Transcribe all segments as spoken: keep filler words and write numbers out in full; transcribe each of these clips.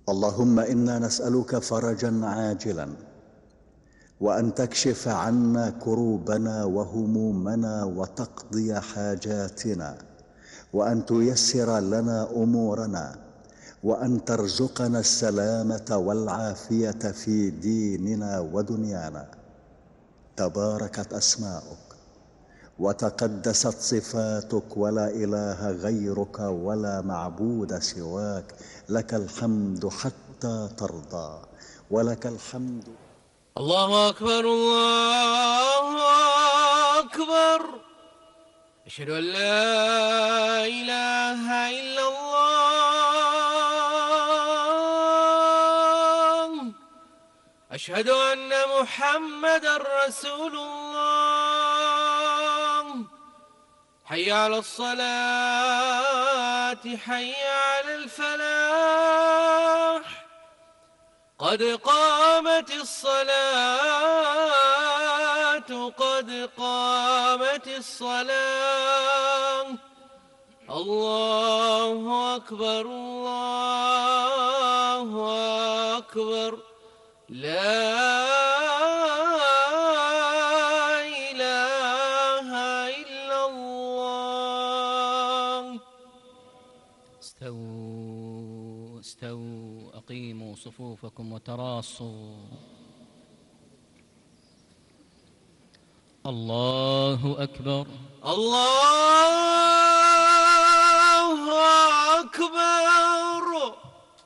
اللهم إنا نسألك فرجا عاجلا، وأن تكشف عنا كروبنا وهمومنا وتقضي حاجاتنا، وأن تيسر لنا أمورنا، وأن ترزقنا السلامة والعافية في ديننا ودنيانا. تباركت أسماؤك وتقدست صفاتك، ولا إله غيرك ولا معبود سواك. لك الحمد حتى ترضى، ولك الحمد. الله أكبر الله أكبر، أشهد أن لا إله إلا الله، أشهد أن محمدا رسول الله. حي على الصلاة، حي على الفلاح، قد قامت الصلاة، قد قامت الصلاة. الله أكبر الله أكبر، لا إله إلا الله. استووا استووا أقيموا صفوفكم وتراصوا. الله أكبر الله أكبر.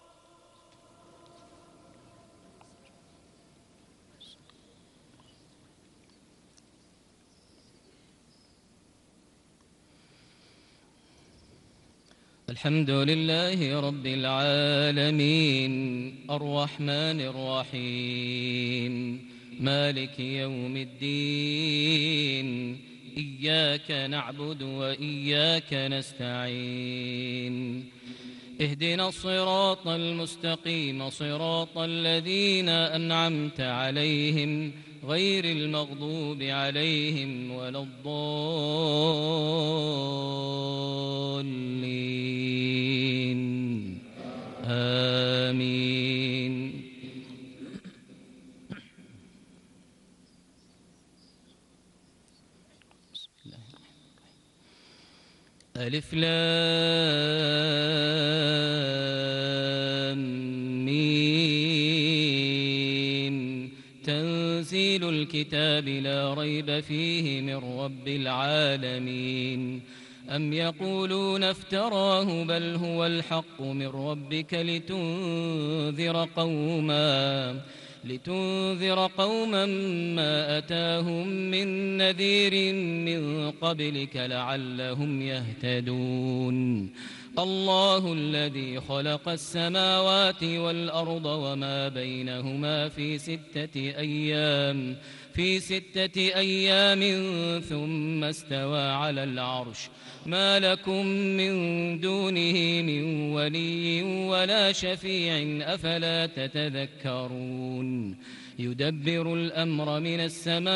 الحمد لله رب العالمين، الرحمن الرحيم، مالك يوم الدين. إياك نعبد وإياك نستعين، اهدنا الصراط المستقيم، صراط الذين أنعمت عليهم غير المغضوب عليهم ولا الضالين، آمين. ألف لام ميم، تنزيل الكتاب لا ريب فيه من رب العالمين. أم يقولون افتراه، بل هو الحق من ربك لتنذر قوما لتنذر قوما ما أتاهم من نذير من قبلك لعلهم يهتدون. الله الذي خلق السماوات والأرض وما بينهما في ستة أيام في ستة أيام ثم استوى على العرش. ما لكم من دونه من ولي ولا شفيع، أفلا تتذكرون. يدبر الأمر من السماء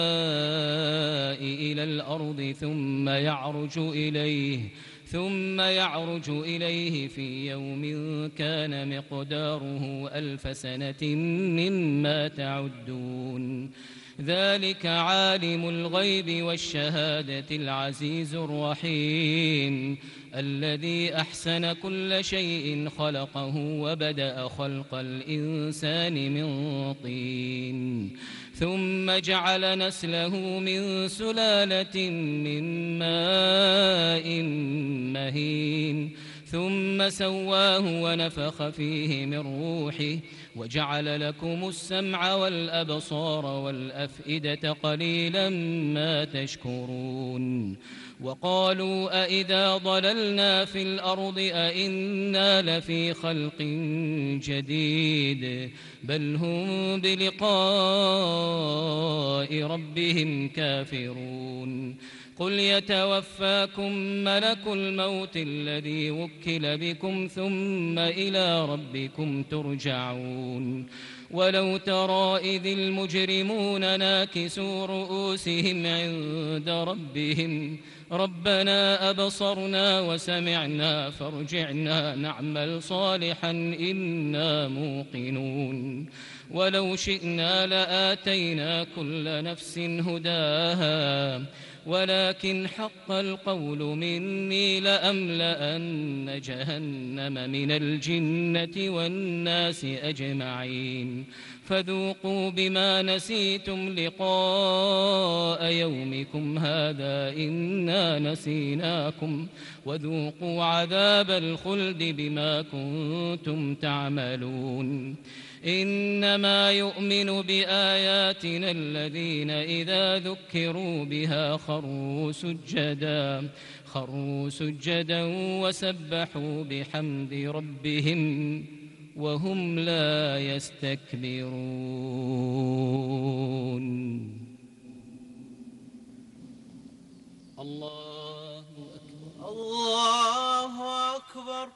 إلى الأرض ثم يعرج إليه ثم يعرج إليه في يوم كان مقداره ألف سنة مما تعدون. ذلك عالم الغيب والشهادة العزيز الرحيم، الذي أحسن كل شيء خلقه وبدأ خلق الإنسان من طين، ثم جعل نسله من سلالة من ماء مهين، ثم سواه ونفخ فيه من روحه، وجعل لكم السمع والأبصار والأفئدة قليلا ما تشكرون. وقالوا أئذا ضللنا في الأرض أئنا لفي خلق جديد، بل هم بلقاء ربهم كافرون. قل يتوفاكم ملك الموت الذي وكل بكم ثم إلى ربكم ترجعون. ولو ترى إذ المجرمون ناكسوا رؤوسهم عند ربهم ربنا أبصرنا وسمعنا فارجعنا نعمل صالحا إنا موقنون ولو شئنا لآتينا كل نفس هداها ولكن حق القول مني لأملأن جهنم من الجنة والناس أجمعين فذوقوا بما نسيتم لقاء يومكم هذا إنا نسيناكم وذوقوا عذاب الخلد بما كنتم تعملون إنما يؤمن بآياتنا الذين إذا ذكروا بها خروا سجدا خروا سجدا وسبحوا بحمد ربهم وهم لا يستكبرون. الله أكبر الله أكبر.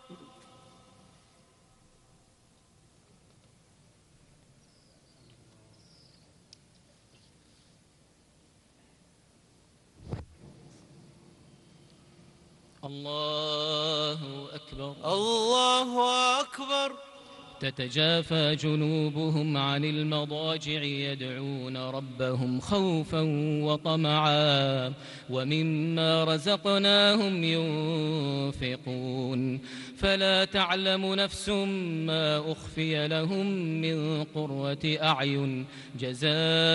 الله أكبر. الله أكبر. تتجافى جنوبهم عن المضاجع يدعون ربهم خوفا وطمعا ومما رزقناهم ينفقون فلا تعلم نفس ما أخفي لهم من قرة أعين جزاء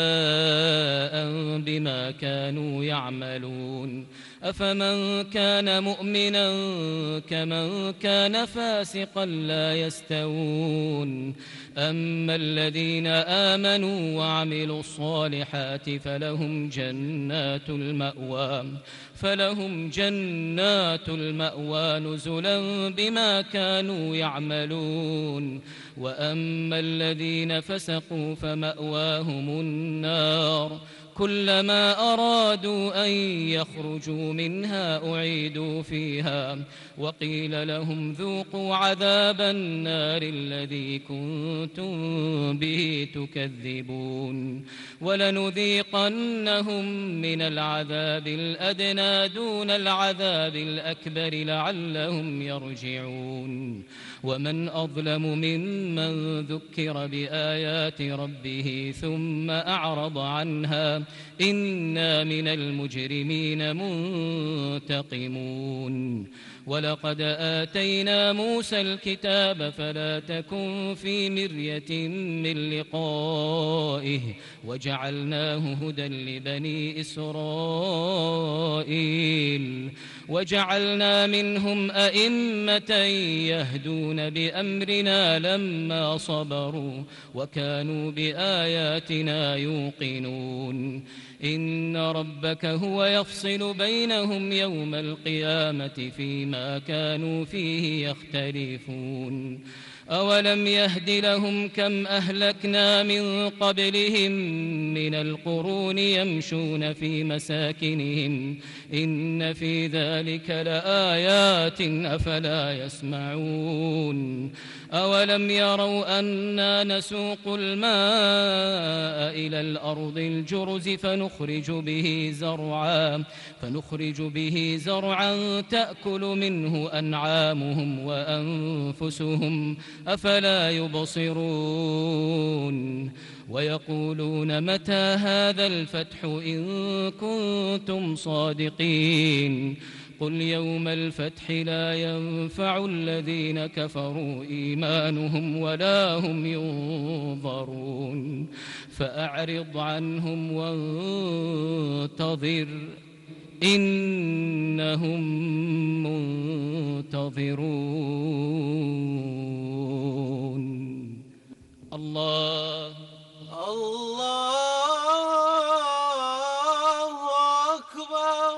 بما كانوا يعملون أفمن كان مؤمنا كمن كان فاسقا لا يستوون أما الذين آمنوا وعملوا الصالحات فلهم جنات المأوى فلهم جنات المأوى نزلا بما كانوا يعملون وأما الذين فسقوا فمأواهم النار كلما أرادوا أن يخرجوا منها أعيدوا فيها وقيل لهم ذوقوا عذاب النار الذي كنتم به تكذبون ولنذيقنهم من العذاب الأدنى دون العذاب الأكبر لعلهم يرجعون ومن أظلم ممن ذكر بآيات ربه ثم أعرض عنها إنا من المجرمين منتقمون ولقد آتينا موسى الكتاب فلا تكن في مرية من لقائه وجعلناه هدى لبني إسرائيل وجعلنا منهم أئمة يهدون بأمرنا لما صبروا وكانوا بآياتنا يوقنون إن ربك هو يفصل بينهم يوم القيامة فيما كانوا فيه يختلفون أولم يهد لهم كم أهلكنا من قبلهم من القرون يمشون في مساكنهم إن في ذلك لآيات أفلا يسمعون أولم يروا أنا نسوق الماء إلى الأرض الجرز فنخرج به زرعا فنخرج به زرعا تأكل منه أنعامهم وأنفسهم أفلا يبصرون ويقولون متى هذا الفتح إن كنتم صادقين قل يوم الفتح لا ينفع الذين كفروا إيمانهم ولا هم ينظرون فأعرض عنهم وانتظر إنهم منتظرون. الله الله أكبر.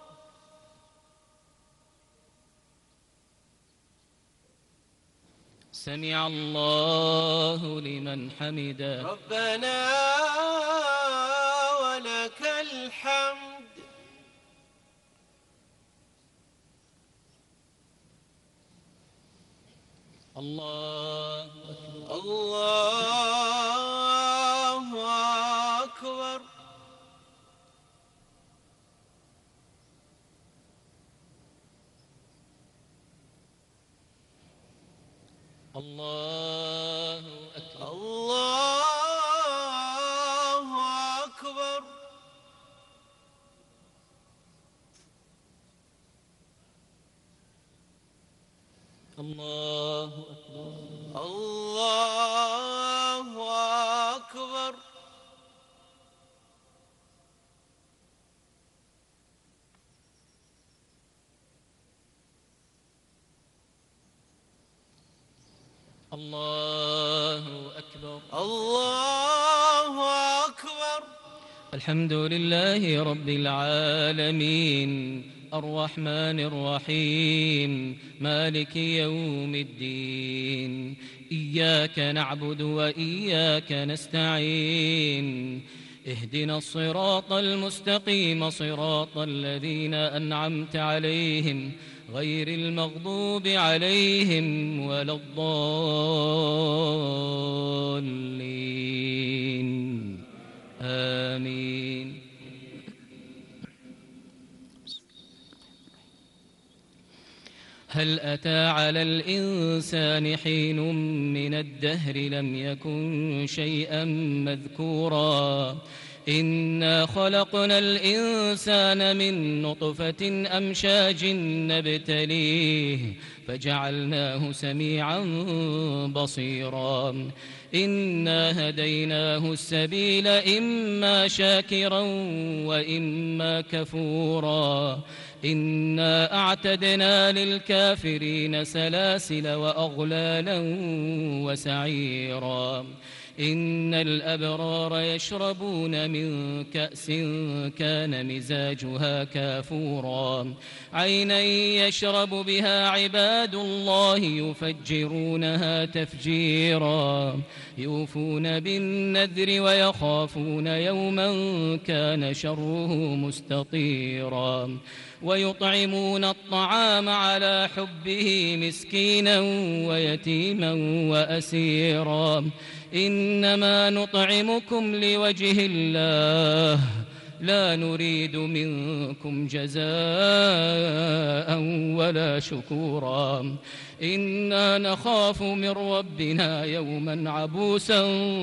سمع الله لمن حمده ربنا ولك الحمد. الله أكبر. الله أكبر. الله أكبر. الله أكبر. الله أكبر. الله أكبر. الله أكبر. الله أكبر. الحمد لله رب العالمين الرحمن الرحيم مالك يوم الدين. إياك نعبد وإياك نستعين. اهدنا الصراط المستقيم صراط الذين أنعمت عليهم غير المغضوب عليهم ولا الضالين. آمين. هل أتى على الإنسان حين من الدهر لم يكن شيئا مذكورا إنا خلقنا الإنسان من نطفة أمشاج نبتليه فجعلناه سميعا بصيرا إنا هديناه السبيل إما شاكرا وإما كفورا إنا أعتدنا للكافرين سلاسل وأغلالا وسعيرا إن الأبرار يشربون من كأس كان مزاجها كافورا عينا يشرب بها عباد الله يفجرونها تفجيرا يوفون بالنذر ويخافون يوما كان شره مستطيرا ويطعمون الطعام على حبه مسكينا ويتيما وأسيرا إنما نطعمكم لوجه الله لا نريد منكم جزاء ولا شكورا إنا نخاف من ربنا يوما عبوسا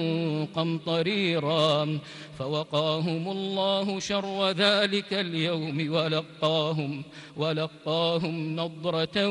قمطريرا فوقاهم الله شر ذلك اليوم ولقاهم ولقاهم نضرة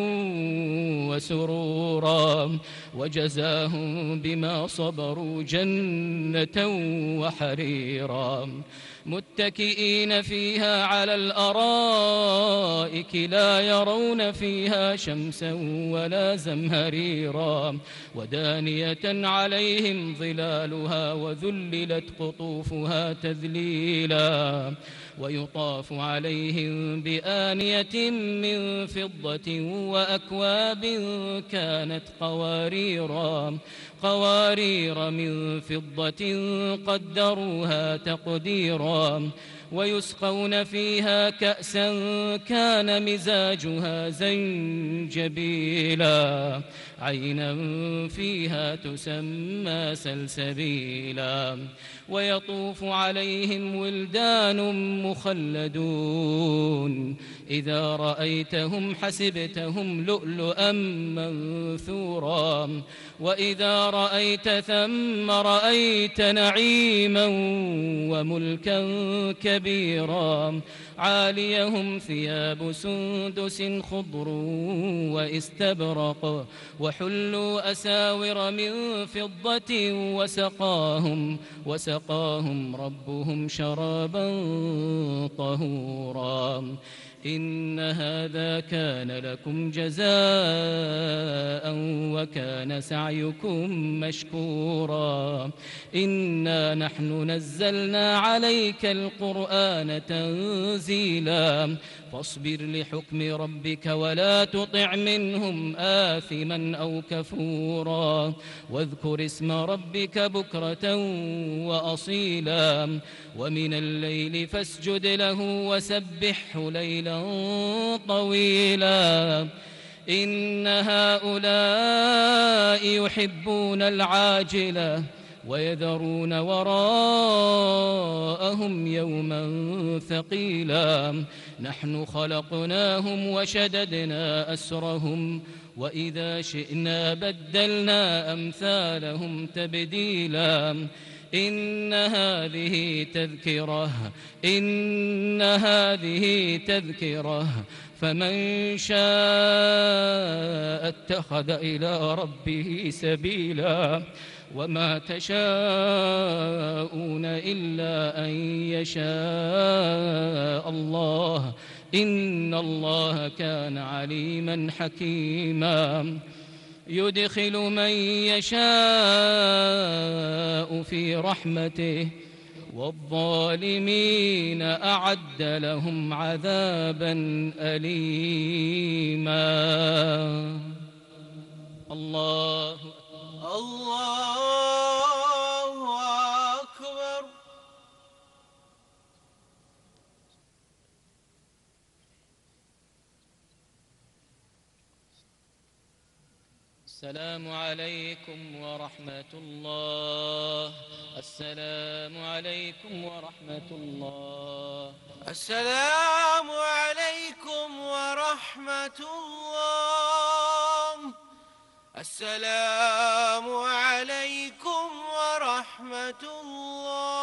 وسرورا وجزاهم بما صبروا جنة وحريرا متكئين فيها على الأرائك لا يرون فيها شمسا ولا زمهريرا ودانية عليهم ظلالها وذللت قطوفها تذليلا ويطاف عليهم بآنية من فضة وأكواب كانت قواريرا قوارير من فضة قدروها تقديرا ويسقون فيها كأسا كان مزاجها زنجبيلا عينا فيها تسمى سلسبيلا ويطوف عليهم ولدان مخلدون إذا رأيتهم حسبتهم لؤلؤا منثورا وإذا رأيت ثم رأيت نعيما وملكا كبيرا عاليهم ثياب سندس خضر واستبرق وحلوا أساور من فضة وسقاهم وسقاهم ربهم شرابا طهورا إن هذا كان لكم جزاء وكان سعيكم مشكورا إنا نحن نزلنا عليك القرآن تنزيلا فاصبر لحكم ربك ولا تطع منهم آثما أو كفورا واذكر اسم ربك بكرة وأصيلا ومن الليل فاسجد له وسبحه ليلا طويلا إن هؤلاء يحبون العاجلة ويذرون وراءهم يوما ثقيلا نحن خلقناهم وشددنا أسرهم وإذا شئنا بدلنا أمثالهم تبديلا إن هذه تذكرة إن هذه تذكرة فمن شاء اتخذ إلى ربه سبيلا وما تشاءون إلا أن يشاء الله إن الله كان عليما حكيما يدخل من يشاء في رحمته والظالمين أعد لهم عذابا أليما الله الله أكبر. السلام عليكم ورحمة الله السلام عليكم ورحمة الله السلام عليكم ورحمة الله السلام عليكم ورحمة الله